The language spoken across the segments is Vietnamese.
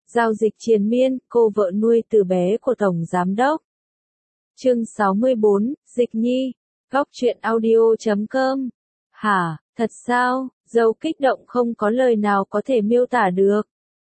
Giao dịch triền miên, cô vợ nuôi từ bé của Tổng Giám đốc. Chương 64, Dịch Nhi, góc truyện audio.com. Hả, thật sao? Dâu kích động không có lời nào có thể miêu tả được.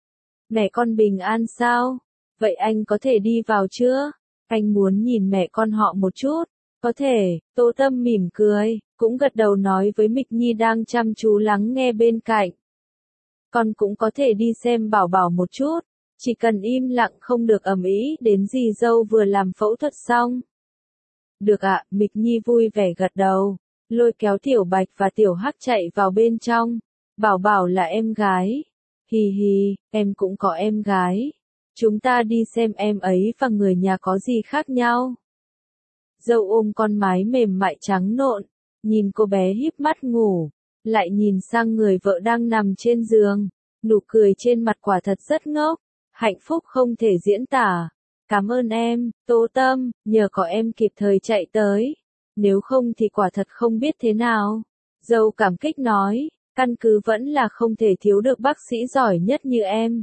Mẹ con bình an sao? Vậy anh có thể đi vào chưa? Anh muốn nhìn mẹ con họ một chút. Có thể, Tô Tâm mỉm cười, cũng gật đầu nói với Mịch Nhi đang chăm chú lắng nghe bên cạnh. Con cũng có thể đi xem Bảo Bảo một chút, chỉ cần im lặng không được ầm ĩ đến dì dâu vừa làm phẫu thuật xong. Được ạ, Mịch Nhi vui vẻ gật đầu, lôi kéo Tiểu Bạch và Tiểu Hắc chạy vào bên trong. Bảo Bảo là em gái. Hì hì, em cũng có em gái. Chúng ta đi xem em ấy và người nhà có gì khác nhau. Dâu ôm con mái mềm mại trắng nộn, nhìn cô bé híp mắt ngủ, lại nhìn sang người vợ đang nằm trên giường, nụ cười trên mặt quả thật rất ngốc, hạnh phúc không thể diễn tả. Cảm ơn em, Tô Tâm, nhờ có em kịp thời chạy tới, nếu không thì quả thật không biết thế nào. Dâu cảm kích nói, căn cứ vẫn là không thể thiếu được bác sĩ giỏi nhất như em.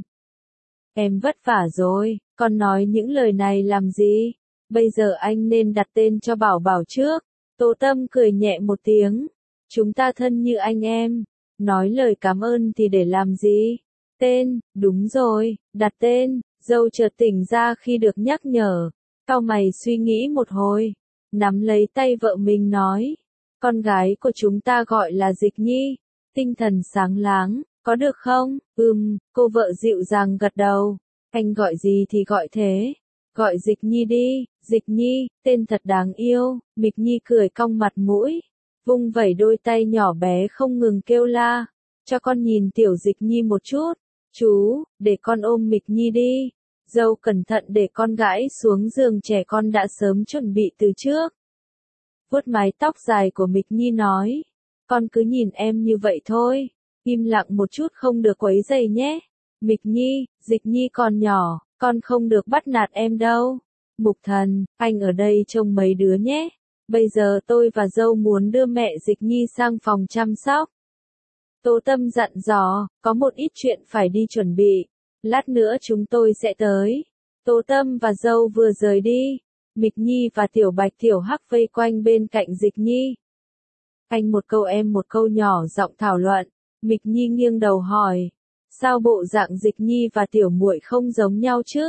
Em vất vả rồi, con nói những lời này làm gì? Bây giờ anh nên đặt tên cho Bảo Bảo trước. Tô Tâm cười nhẹ một tiếng. Chúng ta thân như anh em. Nói lời cảm ơn thì để làm gì? Tên, đúng rồi, đặt tên. Dâu chợt tỉnh ra khi được nhắc nhở. Cau mày suy nghĩ một hồi. Nắm lấy tay vợ mình nói. Con gái của chúng ta gọi là Dịch Nhi. Tinh thần sáng láng, có được không? Cô vợ dịu dàng gật đầu. Anh gọi gì thì gọi thế. Gọi Dịch Nhi đi, Dịch Nhi, tên thật đáng yêu. Mịch Nhi cười cong mặt mũi, vung vẩy đôi tay nhỏ bé không ngừng kêu la. Cho con nhìn tiểu Dịch Nhi một chút. Chú, để con ôm Mịch Nhi đi. Dâu cẩn thận để con gãi xuống giường trẻ con đã sớm chuẩn bị từ trước. Vuốt mái tóc dài của Mịch Nhi nói. Con cứ nhìn em như vậy thôi. Im lặng một chút không được quấy rầy nhé. Mịch Nhi, Dịch Nhi còn nhỏ, con không được bắt nạt em đâu. Mục Thần, anh ở đây trông mấy đứa nhé. Bây giờ tôi và dâu muốn đưa mẹ Dịch Nhi sang phòng chăm sóc. Tô Tâm dặn dò, có một ít chuyện phải đi chuẩn bị. Lát nữa chúng tôi sẽ tới. Tô Tâm và dâu vừa rời đi. Mịch Nhi và Tiểu Bạch Tiểu Hắc vây quanh bên cạnh Dịch Nhi. Anh một câu em một câu nhỏ giọng thảo luận. Mịch Nhi nghiêng đầu hỏi. Sao bộ dạng Dịch Nhi và Tiểu muội không giống nhau chứ?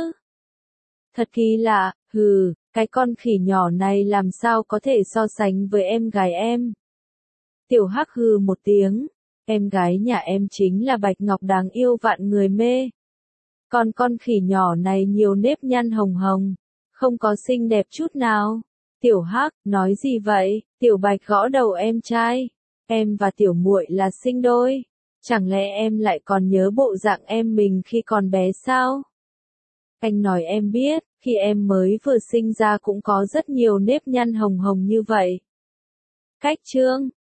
Thật kỳ lạ, cái con khỉ nhỏ này làm sao có thể so sánh với em gái em? Tiểu Hắc hừ một tiếng. Em gái nhà em chính là Bạch Ngọc đáng yêu vạn người mê. Còn con khỉ nhỏ này nhiều nếp nhăn hồng hồng, không có xinh đẹp chút nào. Tiểu Hắc, nói gì vậy? Tiểu Bạch gõ đầu em trai. Em và Tiểu muội là sinh đôi. Chẳng lẽ em lại còn nhớ bộ dạng em mình khi còn bé sao? Anh nói em biết, khi em mới vừa sinh ra cũng có rất nhiều nếp nhăn hồng hồng như vậy. Cách chương,